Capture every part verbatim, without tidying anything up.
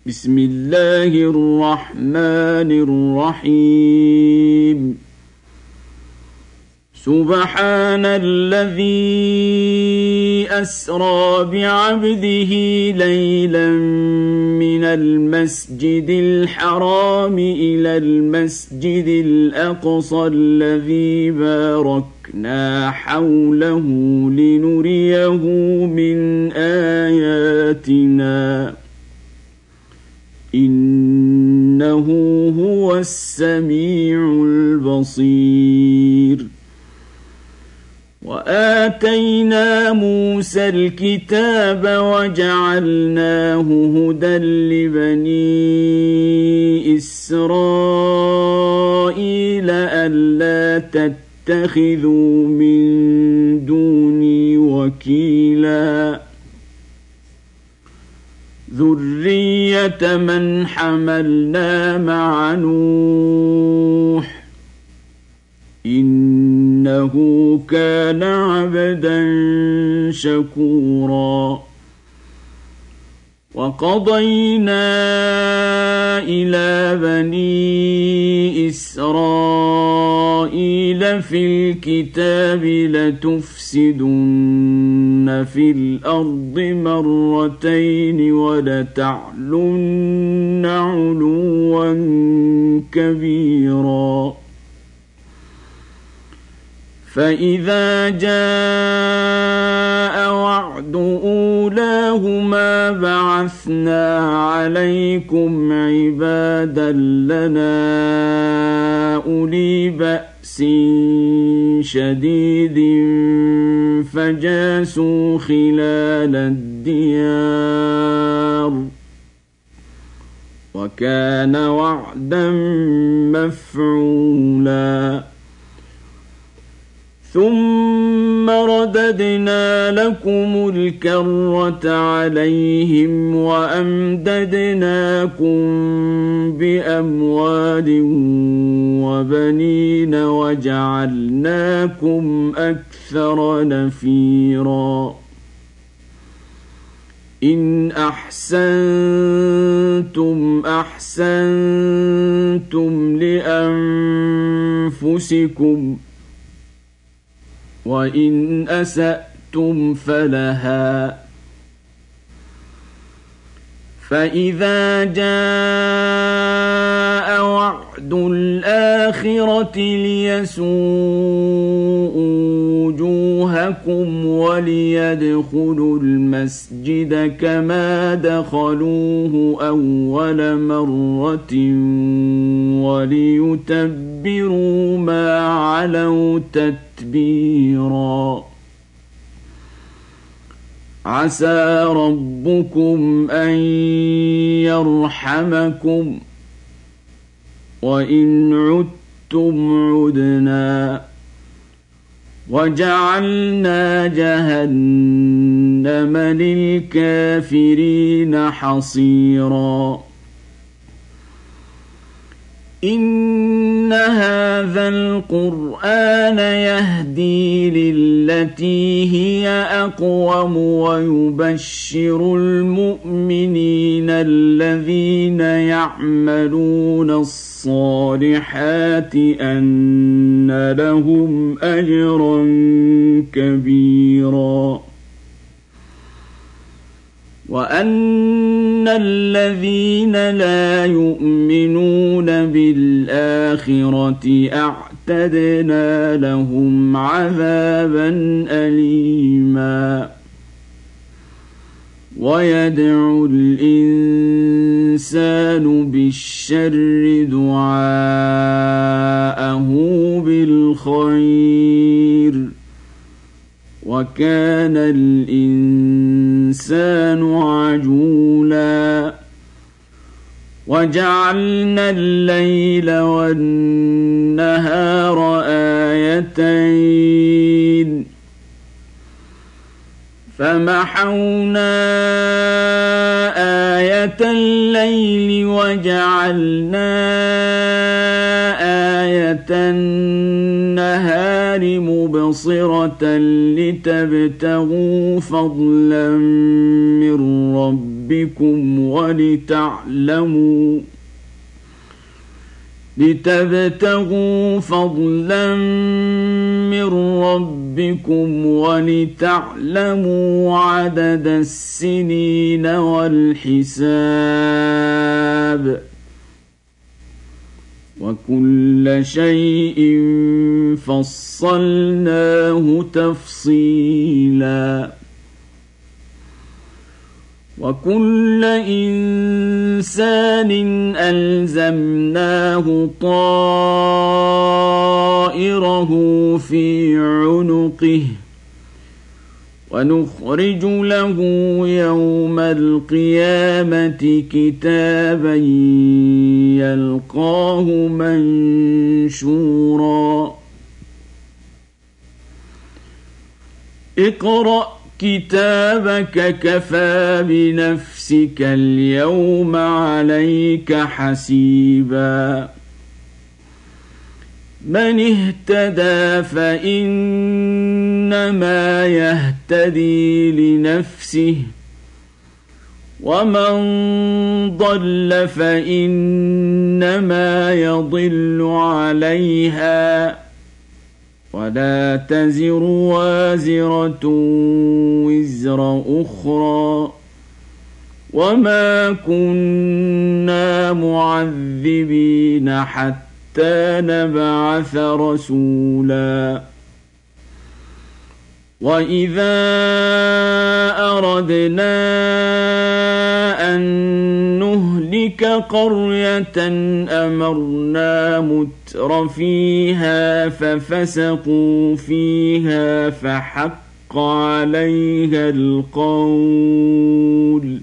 بسم الله الرحمن الرحيم سبحان الذي أسرى بعبده ليلا من المسجد الحرام إلى المسجد الأقصى الذي باركنا حوله لنريه من آياتنا إنه هو السميع البصير وآتينا موسى الكتاب وجعلناه هدى لبني إسرائيل ألا تتخذوا من دوني وكيلا ذرية من حملنا مع نوح إنه كان عبدا شكورا وقضينا إلى بني إسرائيل في الكتاب لتفسدن في الأرض مرتين ولتعلن علوا كبيرا فإذا جاء وعد أولاهما بعثنا عليكم عبادا لنا أولي بأس شديد فجاسوا خلال الديار وكان وعدا مفعولا ثم رددنا لكم الكرة عليهم وأمددناكم بأموال وبنين وجعلناكم أكثر نفيرا إن أحسنتم أحسنتم لأنفسكم وإن أسأتم فلها فإذا جاء وعد الآخرة ليسوءوا وجوهكم وليدخلوا المسجد كما دخلوه أول مرة وليتبروا ما علوا تتبيرا عسى ربكم أن يرحمكم وإن عدتم عدنا وجعلنا جهنم للكافرين حصيرا إن هذا القرآن يهدي للتي هي أقوم ويبشر المؤمنين الذين يعملون الصالحات أن لهم أجرا كبيرا وأن الذين لا يؤمنون بالآخرة أعتدنا لهم عذابا أليما ويدعو الإنسان بالشر دعاءه بالخير وكان الإنسان عجولا وجعلنا الليل والنهار آيتين فمحونا آية الليل وجعلنا آية النهار مبصرة لتبتغوا فضلا من ربكم ربكم ولتعلموا لتبتغوا فضلا من ربكم ولتعلموا عدد السنين والحساب وكل شيء فصلناه تفصيلا وكل إنسان ألزمناه طائره في عنقه ونخرج له يوم القيامة كتابا يلقاه منشورا اقرأ كتابك كفى بنفسك اليوم عليك حسيبا من اهتدى فإنما يهتدي لنفسه ومن ضل فإنما يضل عليها ولا تزر وازرة وزر أخرى وما كنا معذبين حتى نبعث رسولا وإذا أردنا أن نهلك قرية أمرنا متر فيها ففسقوا فيها فحق عليها القول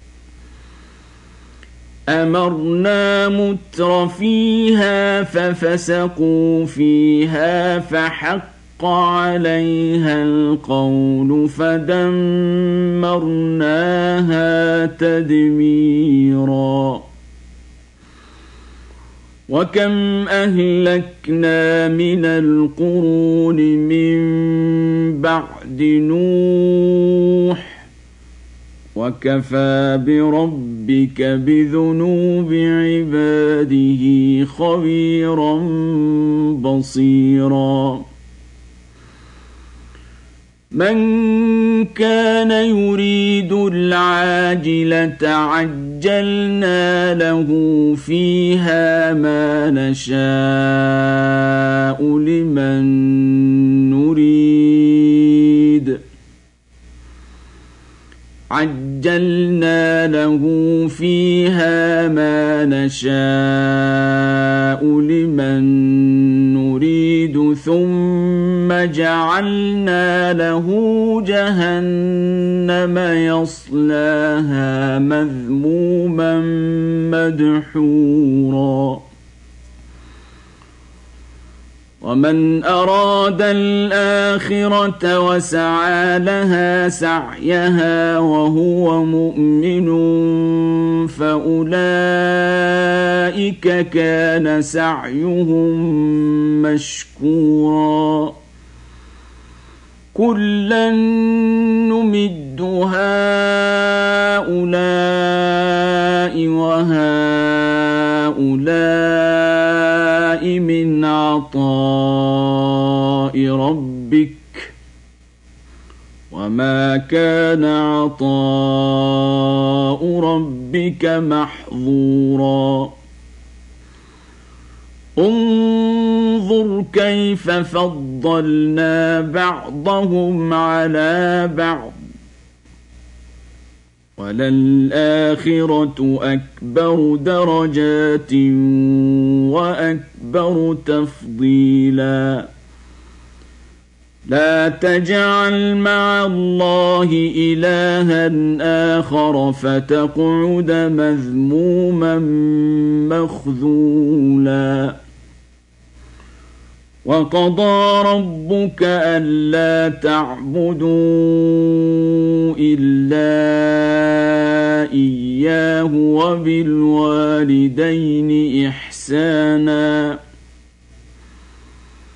أمرنا متر فيها ففسقوا فيها فحق عليها القول فدمرناها تدميرا وكم أهلكنا من القرون من بعد نوح وكفى بربك بذنوب عباده خبيرا بصيرا من كان يريد العاجلة عجلنا له فيها ما نشاء لمن نريد عجلنا له فيها ما نشاء لمن نريد ثم جعلنا له جهنم يصلاها مذموما مدحورا ومن أراد الآخرة وسعى لها سعيها وهو مؤمن فأولئك كان سعيهم مشكورا كلا نمد هؤلاء وهؤلاء من عطاء ربك وما كان عطاء ربك محظورا انظر كيف فضلنا بعضهم على بعض وللآخرة أكبر درجات وأكبر تفضيلا لا تجعل مع الله إلها آخر فتقعد مذموما مخذولا وقضى ربك ألا تعبدوا إلا إياه وبالوالدين إحسانا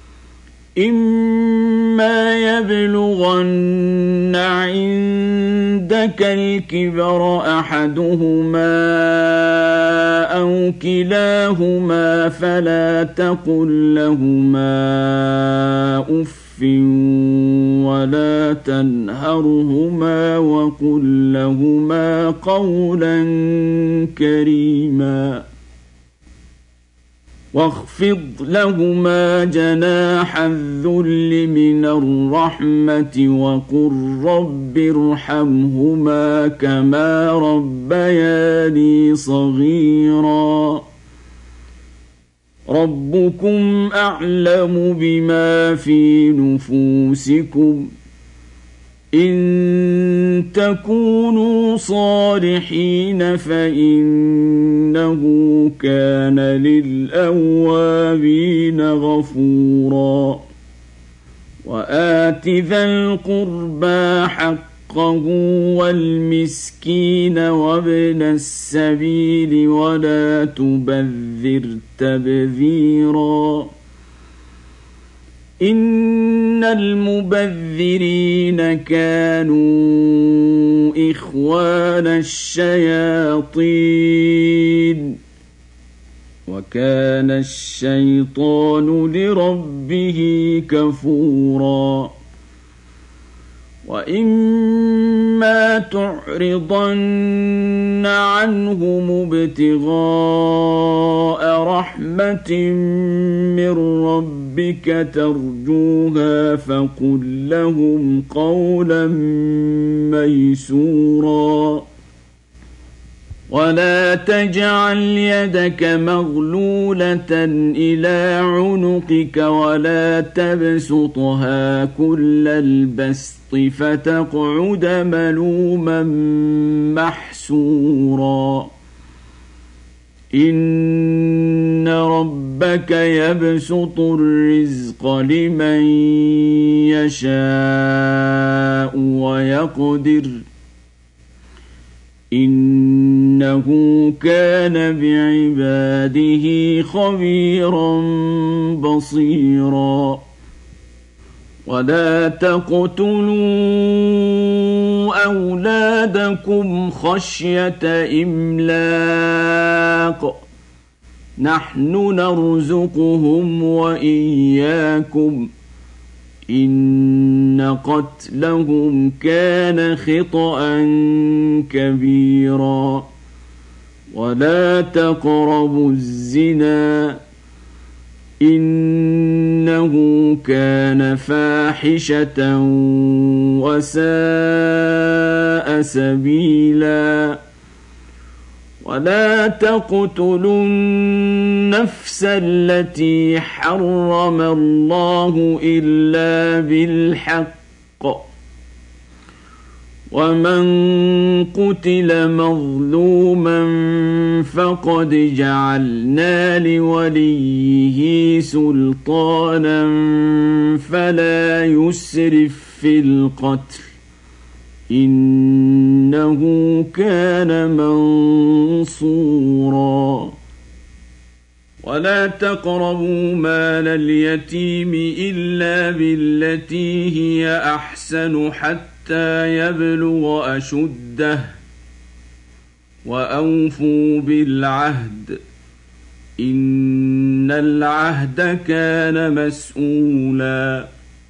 إما يبلغن عند عندك الكبر أحدهما أو كلاهما فلا تقل لهما أف ولا تنهرهما وقل لهما قولا كريما واخفض لهما جناح الذل من الرحمة وقل رب ارحمهما كما ربياني صغيرا ربكم أعلم بما في نفوسكم إن تكونوا صالحين فإنه كان للأوابين غفورا وآت ذا القربى حقه والمسكين وابن السبيل ولا تبذر تبذيرا إن المبذرين كانوا إخوان الشياطين وكان الشيطان لربه كفورا وإما تعرضن عنهم ابتغاء رحمة من ربك ترجوها فقل لهم قولا ميسورا ولا تجعل يدك مغلولة إلى عنقك ولا تبسطها كل البسط فتقعد ملوما محسورا إن ربك يبسط الرزق لمن يشاء ويقدر إنه كان بعباده خبيرا بصيرا ولا تقتلوا أولادكم خشية إملاق نحن نرزقهم وإياكم إن قتلهم كان خطأ كبيرا ولا تقربوا الزنا إنه كان فاحشة وساء سبيلا ولا تقتلوا النفس التي حرم الله إلا بالحق ومن قتل مظلوما فقد جعلنا لوليه سلطانا فلا يسرف في القتل إنه كان منصورا ولا تقربوا مال اليتيم إلا بالتي هي أحسن حتى يبلغ أشده وأوفوا بالعهد إن العهد كان مسؤولا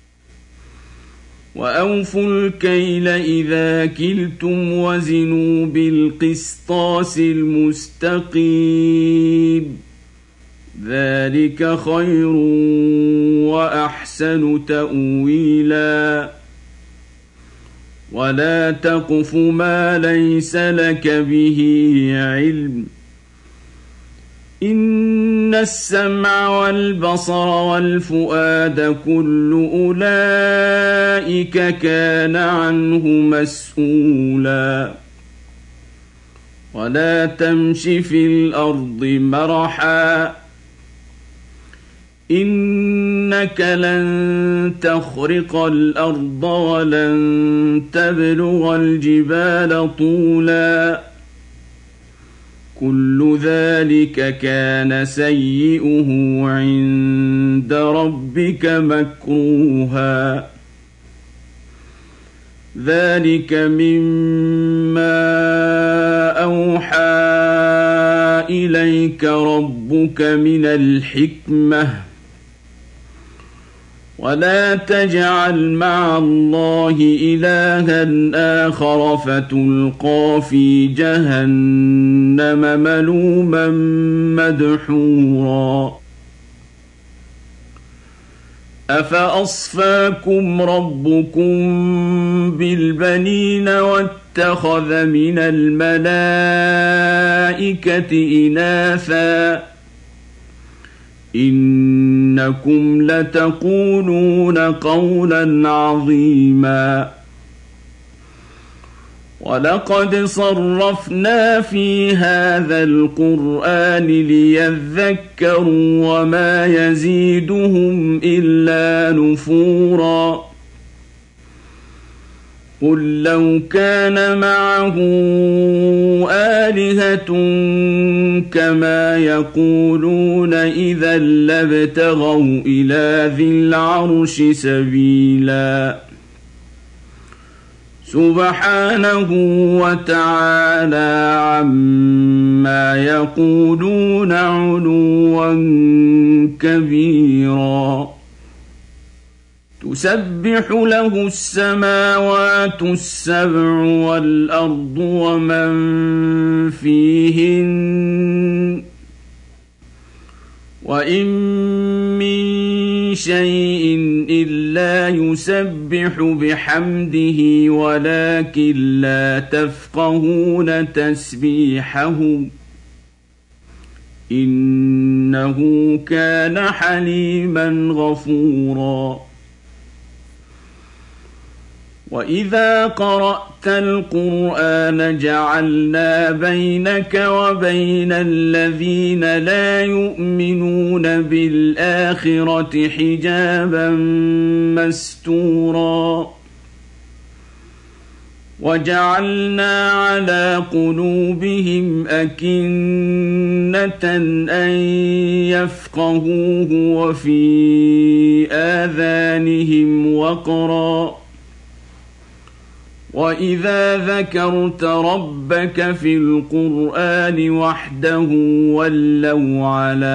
وأوفوا الكيل إذا كلتم وزنوا بالقسطاس المستقيم ذلك خير وأحسن تأويلا ولا تقف ما ليس لك به علم إن السمع والبصر والفؤاد كل أولئك كان عنه مسؤولا ولا تمش في الأرض مرحا إنك لن تخرق الأرض ولن تبلغ الجبال طولا كل ذلك كان سيئه عند ربك مكروها ذلك مما أوحى إليك ربك من الحكمة ولا تجعل مع الله إلها آخر فتلقى في جهنم ملوما مدحورا أفأصفاكم ربكم بالبنين واتخذ من الملائكة إناثا إنكم لتقولون قولا عظيما ولقد صرفنا في هذا القرآن ليذكروا وما يزيدهم إلا نفورا قل لو كان معه آلهة كما يقولون إذا لابتغوا إلى ذي العرش سبيلا سبحانه وتعالى عما يقولون علوا كبيرا تسبح له السماوات السبع والأرض ومن فيهن وإن من شيء إلا يسبح بحمده ولكن لا تفقهون تسبيحهم إنه كان حليما غفورا وإذا قرأت القرآن جعلنا بينك وبين الذين لا يؤمنون بالآخرة حجابا مستورا وجعلنا على قلوبهم أكنة أن يفقهوه وفي آذانهم وقرا وإذا ذكرت ربك في القرآن وحده ولوا على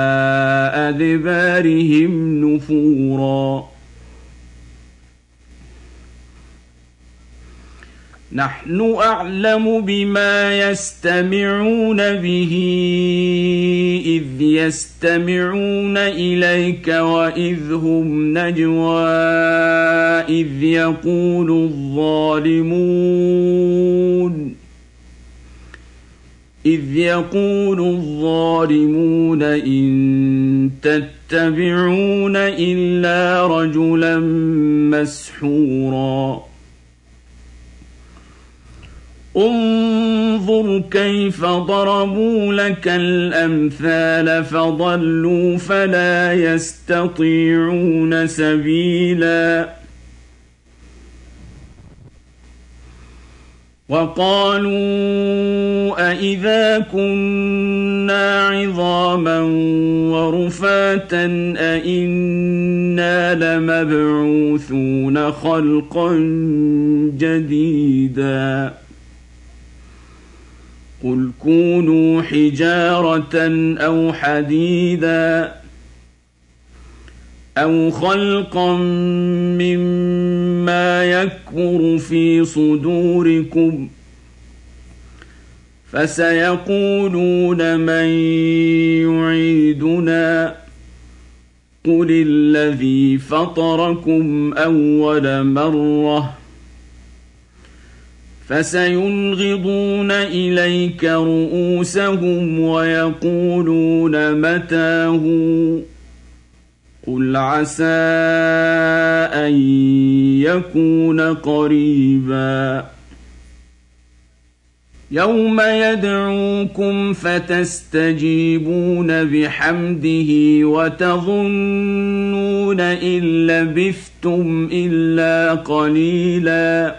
أدبارهم نفورا نحن أعلم بما يستمعون به إذ يستمعون إليك وإذ هم نجوى إذ يقول الظالمون إذ يقول الظالمون إن تتبعون إلا رجلا مسحورا انظر كيف ضربوا لك الأمثال فضلوا فلا يستطيعون سبيلا وقالوا أإذا كنا عظاما ورفاتا أإنا لمبعوثون خلقا جديدا قل كونوا حجارة أو حديدا أو خلقا مما يكبر في صدوركم فسيقولون من يعيدنا قل الذي فطركم أول مرة فسينغضون إليك رؤوسهم ويقولون متاه قل عسى أن يكون قريبا يوم يدعوكم فتستجيبون بحمده وتظنون إن لبثتم إلا قليلا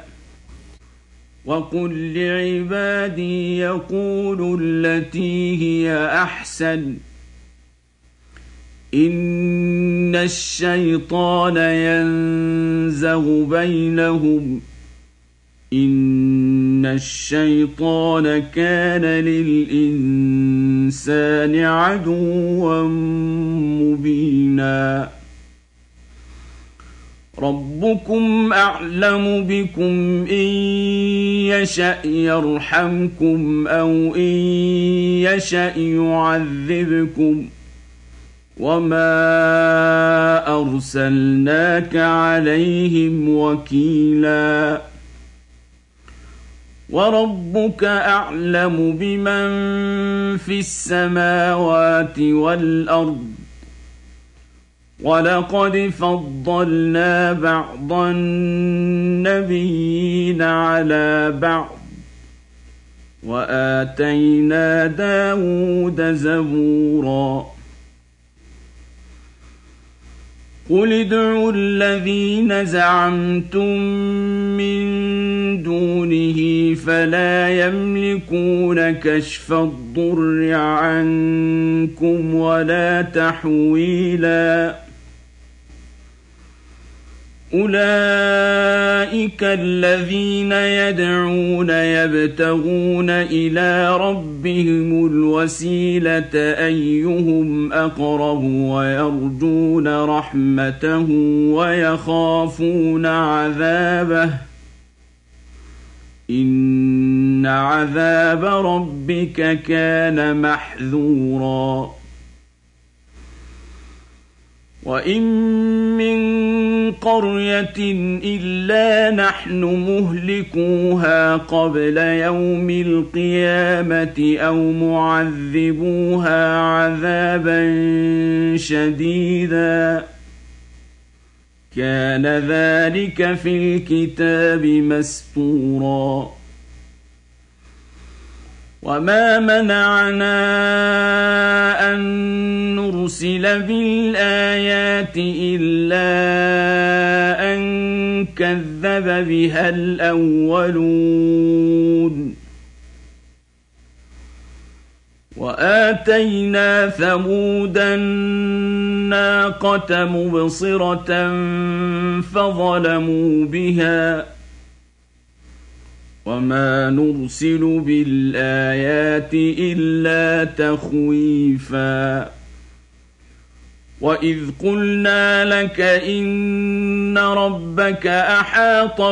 وقل لعبادي يقولوا التي هي أحسن إن الشيطان ينزغ بينهم إن الشيطان كان للإنسان عدوا مبينا ربكم أعلم بكم إن يشأ يرحمكم أو إن يشأ يعذبكم وما أرسلناك عليهم وكيلا وربك أعلم بمن في السماوات والأرض ولقد فضلنا بعض النبيين على بعض وآتينا داود زبورا قل ادعوا الذين زعمتم من دونه فلا يملكون كشف الضر عنكم ولا تحويلا أولئك الذين يدعون يبتغون إلى ربهم الوسيلة أيهم أقرب ويرجون رحمته ويخافون عذابه إن عذاب ربك كان محذورا وإن من قرية إلا نحن مهلكوها قبل يوم القيامة أو معذبوها عذابا شديدا كان ذلك في الكتاب مسطورا وما منعنا أن نرسل بالآيات إلا أن كذب بها الأولون وآتينا ثمود الناقة مبصرة فظلموا بها وما نرسل بالآيات إلا تخويفا وإذ قلنا لك إن ربك أحاط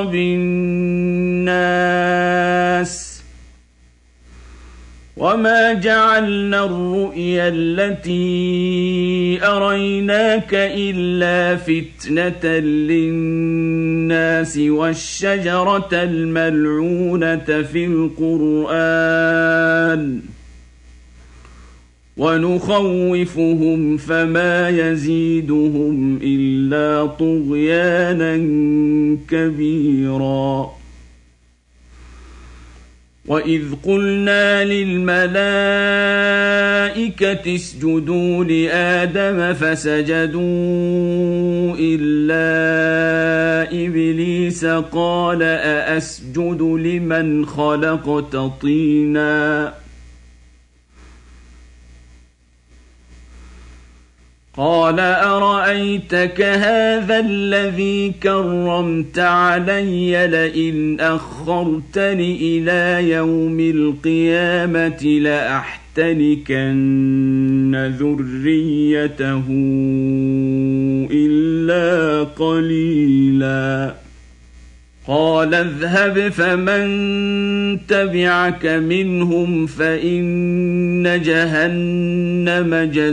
بالناس وما جعلنا الرؤيا التي أريناك إلا فتنة للناس والشجرة الملعونة في القرآن ونخوفهم فما يزيدهم إلا طغيانا كبيرا وإذ قلنا للملائكة اسجدوا لآدم فسجدوا إلا إبليس قال أأسجد لمن خلقت طينا قال أرأيتك هذا الذي كرمت علي لئن أخرتني إلى يوم القيامة لأحتنكن ذريته إلا قليلا قال اذهب فمن تبعك منهم فإن جهنم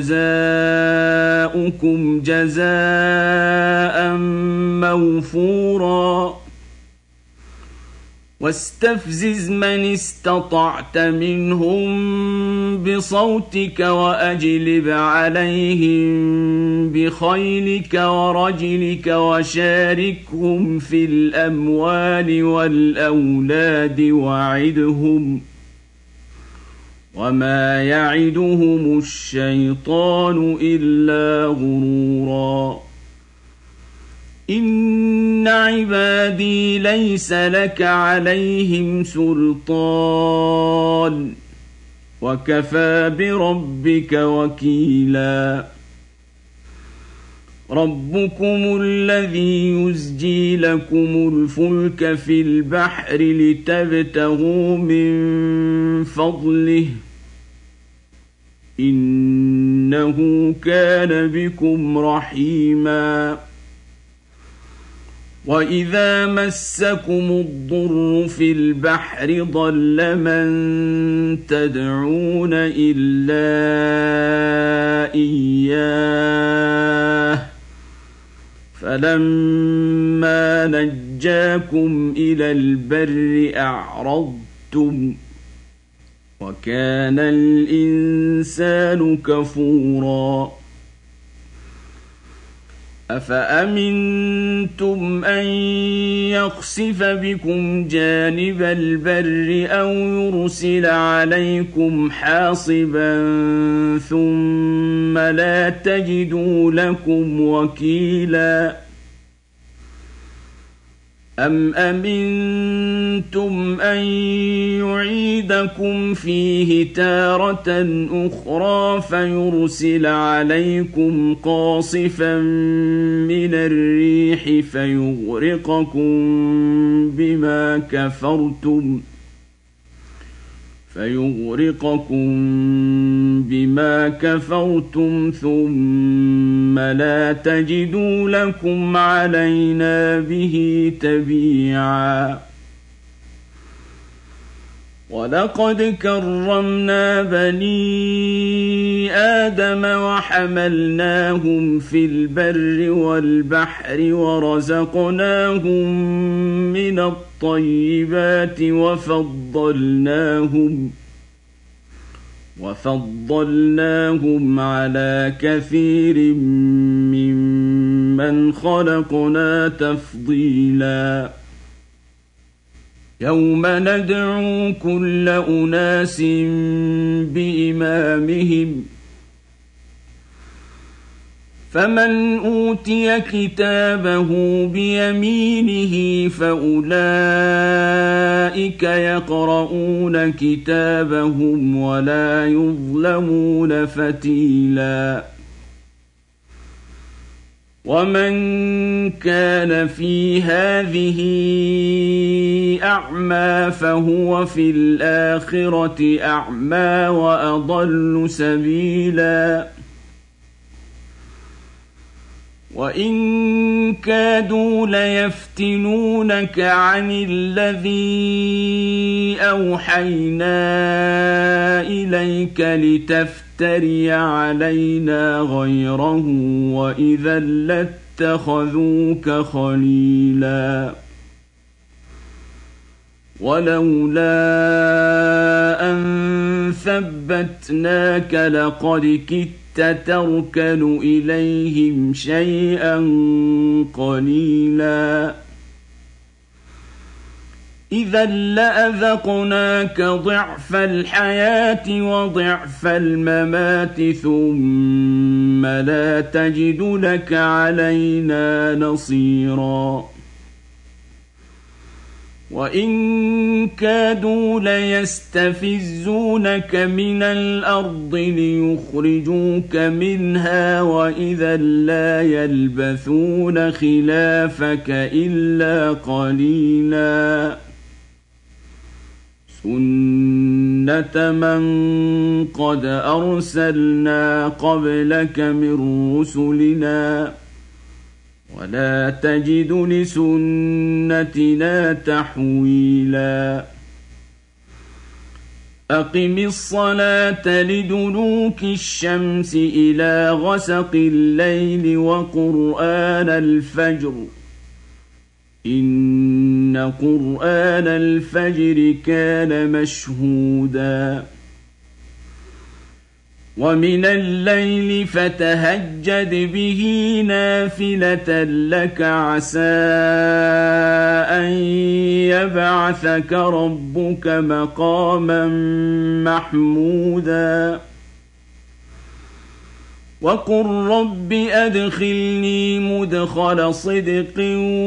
جزاؤكم جزاء موفورا واستفزز من استطعت منهم بصوتك وأجلب عليهم بخيلك ورجلك وشاركهم في الأموال والأولاد وعدهم وما يعدهم الشيطان إلا غرورا إن عبادي ليس لك عليهم سلطان وكفى بربك وكيلا ربكم الذي يزجي لكم الفلك في البحر لتبتغوا من فضله إنه كان بكم رحيما وإذا مسكم الضر في البحر ضل من تدعون إلا إياه فلما نجاكم إلى البر أعرضتم وكان الإنسان كفورا أفأمنتم أن يخسف بكم جانب البر أو يرسل عليكم حاصبا ثم لا تجدوا لكم وكيلا أم أمنتم أن يعيدكم فيه تارة أخرى فيرسل عليكم قاصفا من الريح فيغرقكم بما كفرتم فيغرقكم بما كفرتم ثم لا تجدوا لكم علينا به تبيعا ولقد كرمنا بني آدم وحملناهم في البر والبحر ورزقناهم من الطيبات وفضلناهم وفضلناهم على كثير ممن خلقنا تفضيلا يوم ندعو كل أناس بإمامهم فمن أوتي كتابه بيمينه فأولئك يقرؤون كتابهم ولا يظلمون فتيلا ومن كان في هذه أعمى فهو في الآخرة أعمى وأضل سبيلا وإن كادوا ليفتنونك عن الذي أوحينا إليك لتفتري علينا غيره وإذا لاتخذوك خليلا ولولا أن ثبتناك لقد كدت تركن إليهم شيئا قليلا إذا لأذقناك ضعف الحياة وضعف الممات ثم لا تجد لك علينا نصيرا وإن كادوا ليستفزونك من الأرض ليخرجوك منها وإذا لا يلبثون خلافك إلا قليلا سنة من قد أرسلنا قبلك من رسلنا ولا تجد لسنتنا تحويلا أقم الصلاة لدلوك الشمس إلى غسق الليل وقرآن الفجر إن قرآن الفجر كان مشهودا ومن الليل فتهجد به نافلة لك عسى أن يبعثك ربك مقاما محمودا وقل رب أدخلني مدخل صدق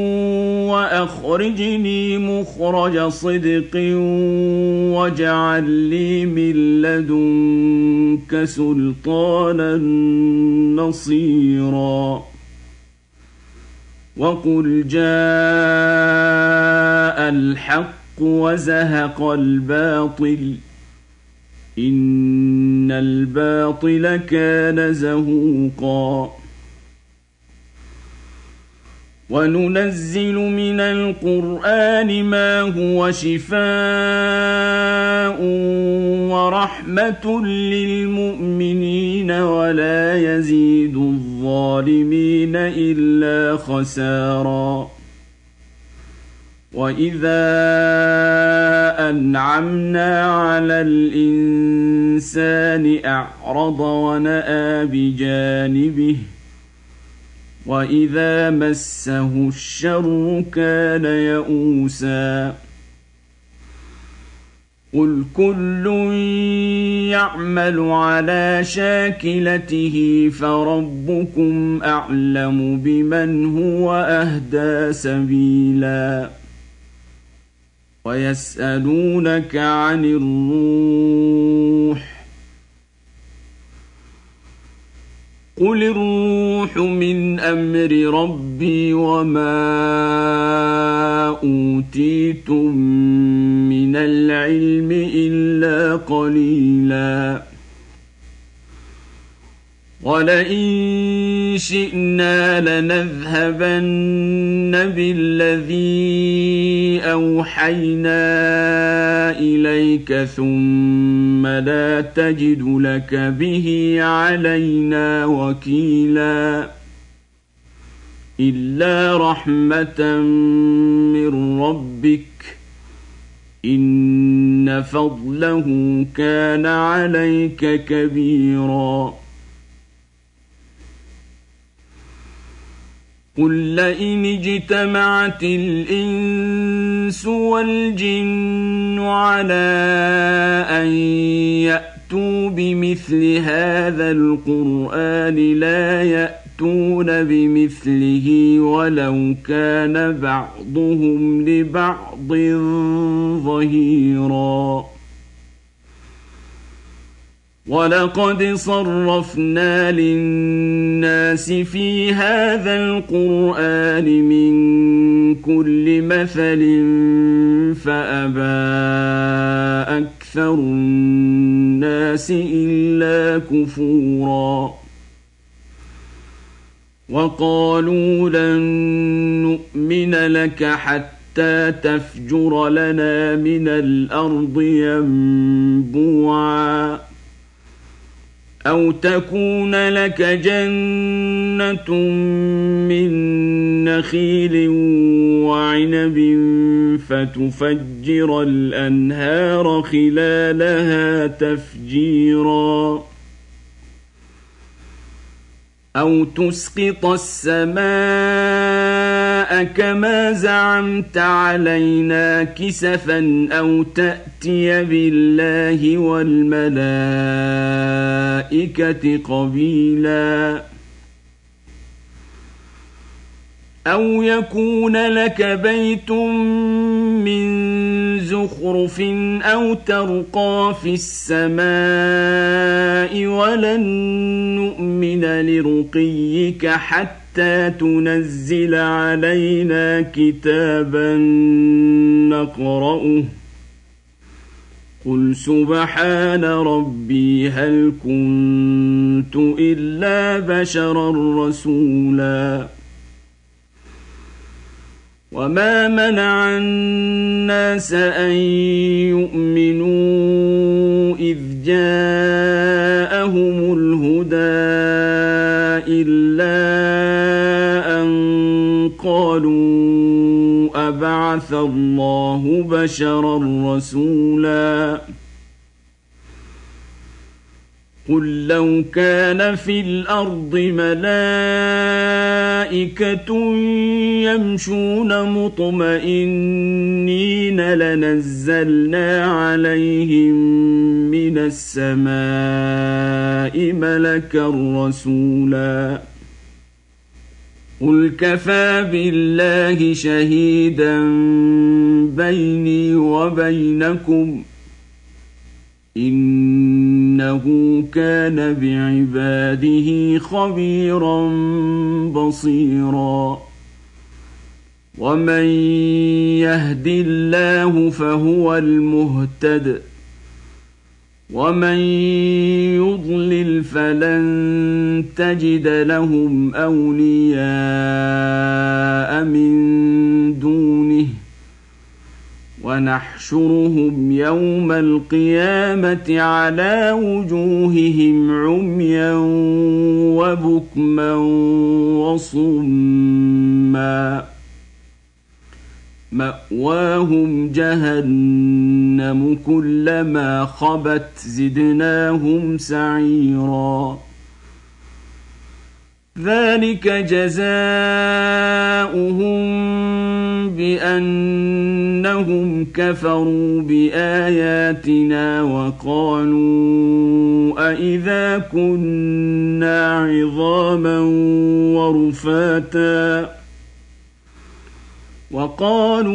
وأخرجني مخرج صدق واجعل لي من لدنك سلطانا نصيرا وقل جاء الحق وزهق الباطل إن الباطل كان زهوقا وننزل من القرآن ما هو شفاء ورحمة للمؤمنين ولا يزيد الظالمين إلا خسارا وإذا أنعمنا على الإنسان أعرض ونأى بجانبه وإذا مسه الشر كان يئوسا قل كل يعمل على شاكلته فربكم أعلم بمن هو أهدى سبيلا ويسألونك عن الروح قل الروح من أمر ربي وما أوتيتم من العلم إلا قليلا ولئن شئنا لنذهبن بالذي أوحينا إليك ثم لا تجد لك به علينا وكيلا إلا رحمة من ربك إن فضله كان عليك كبيرا قل لئن اجتمعت الإنس والجن على أن يأتوا بمثل هذا القرآن لا يأتون بمثله ولو كان بعضهم لبعض ظهيرا ولقد صرفنا للناس في هذا القرآن من كل مثل فأبى أكثر الناس إلا كفورا وقالوا لن نؤمن لك حتى تفجر لنا من الأرض ينبوعا أو تكون لك جنة من نخيل وعنب فتفجر الأنهار خلالها تفجيرا أو تسقط السماء كما زعمت علينا كسفا أو تأتي بالله والملائكة قبيلا أو يكون لك بيت من زخرف أو ترقى في السماء ولن نؤمن لرقيك حتى تنزل علينا كتابا نقرأه قل سبحان ربي هل كنت إلا بشرا رسولا وما منع الناس أن يؤمنوا إذ جاءهم الهدى إلا أن قالوا أبعث الله بشرا رسولا قل لو كان في الأرض ملائكة يمشون مطمئنين لنزلنا عليهم من السماء ملكا رسولا قل كفى بالله شهيدا بيني وبينكم إنه كان بعباده خبيرا بصيرا ومن يهد الله فهو المهتد ومن يضلل فلن تجد لهم أولياء من دونه ونحشرهم يوم القيامة على وجوههم عميا وبكما وصما مأواهم جهنم كلما خبت زدناهم سعيرا ذلك جزاؤهم بأنهم كفروا بآياتنا وقالوا أإذا كنا عظاما ورفاتا وقالوا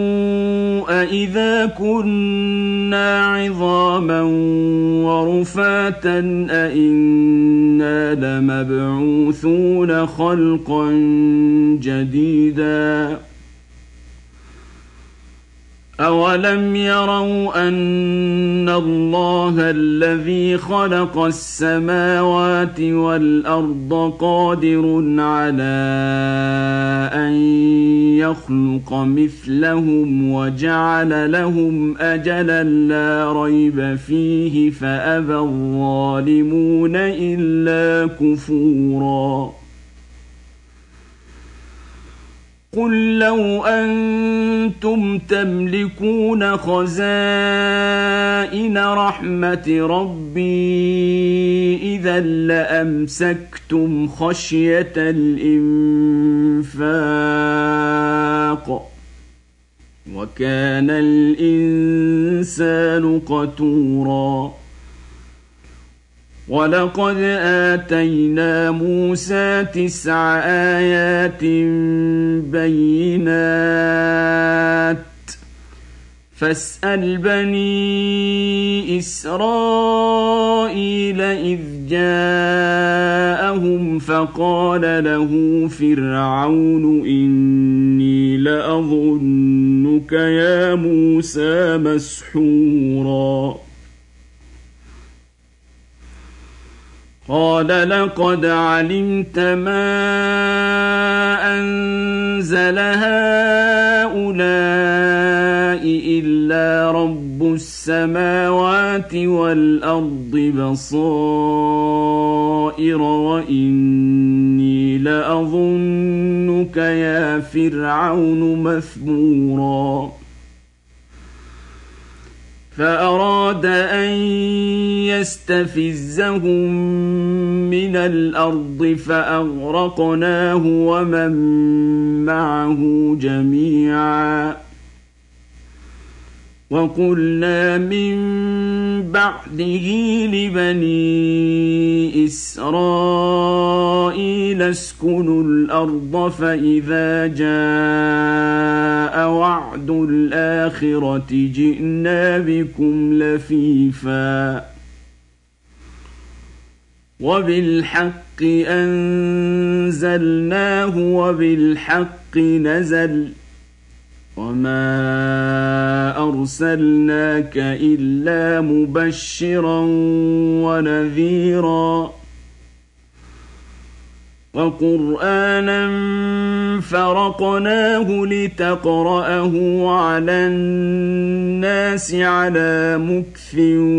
أإذا كنا عظاما ورفاتا أإنا لمبعوثون خلقا جديدا أولم يروا أن الله الذي خلق السماوات والأرض قادر على أن يخلق مثلهم وجعل لهم أجلا لا ريب فيه فأبى الظالمون إلا كفورا قل لو أنتم تملكون خزائن رحمة ربي إذا لأمسكتم خشية الإنفاق وكان الإنسان قتورا ولقد آتينا موسى تسع آيات بينات فاسأل بني إسرائيل إذ جاءهم فقال له فرعون إني لأظنك يا موسى مسحورا قال لقد علمت ما أنزل هؤلاء إلا رب السماوات والأرض بصائر وإني لأظنك يا فرعون مثبورا فأراد أن يستفزهم من الأرض فأغرقناه ومن معه جميعا وقلنا من بعده لبني إسرائيل اسكنوا الأرض فإذا جاء وعد الآخرة جئنا بكم لفيفا وبالحق أنزلناه وبالحق نزل وما أرسلناك إلا مبشرا ونذيرا وقرآنا فرقناه لتقرأه على الناس على مكث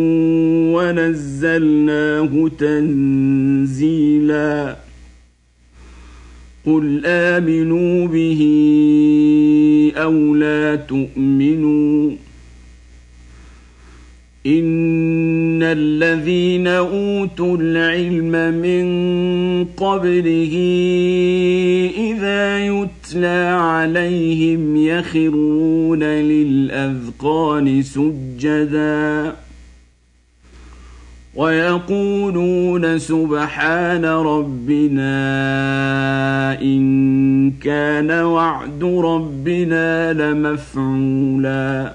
ونزلناه تنزيلا قل آمنوا به أو لا تؤمنوا إن الذين أوتوا العلم من قبله إذا يتلى عليهم يخرون للأذقان سجدا ويقولون سبحان ربنا إن كان وعد ربنا لمفعولا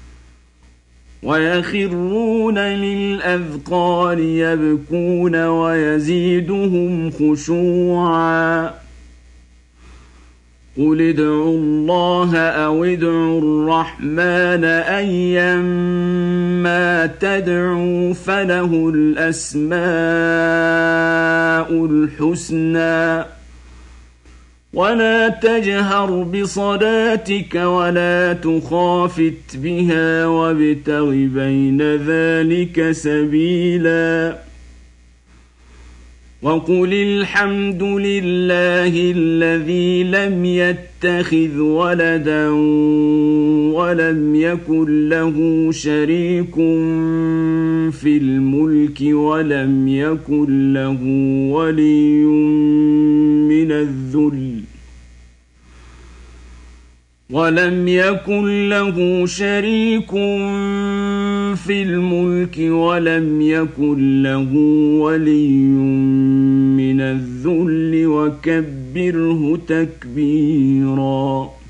ويخرون للأذقان يبكون ويزيدهم خشوعا قل ادعوا الله أو ادعوا الرحمن أيما تدعوا فله الأسماء الحسنى ولا تجهر بصلاتك ولا تخافت بها وابتغ بين ذلك سبيلا وقل الحمد لله الذي لم يتخذ ولدا ولم يكن له شريك في الملك ولم يكن له ولي من الذل ولم يكن له شريك في الملك ولم يكن له ولي من الذل وكبره تكبيرا.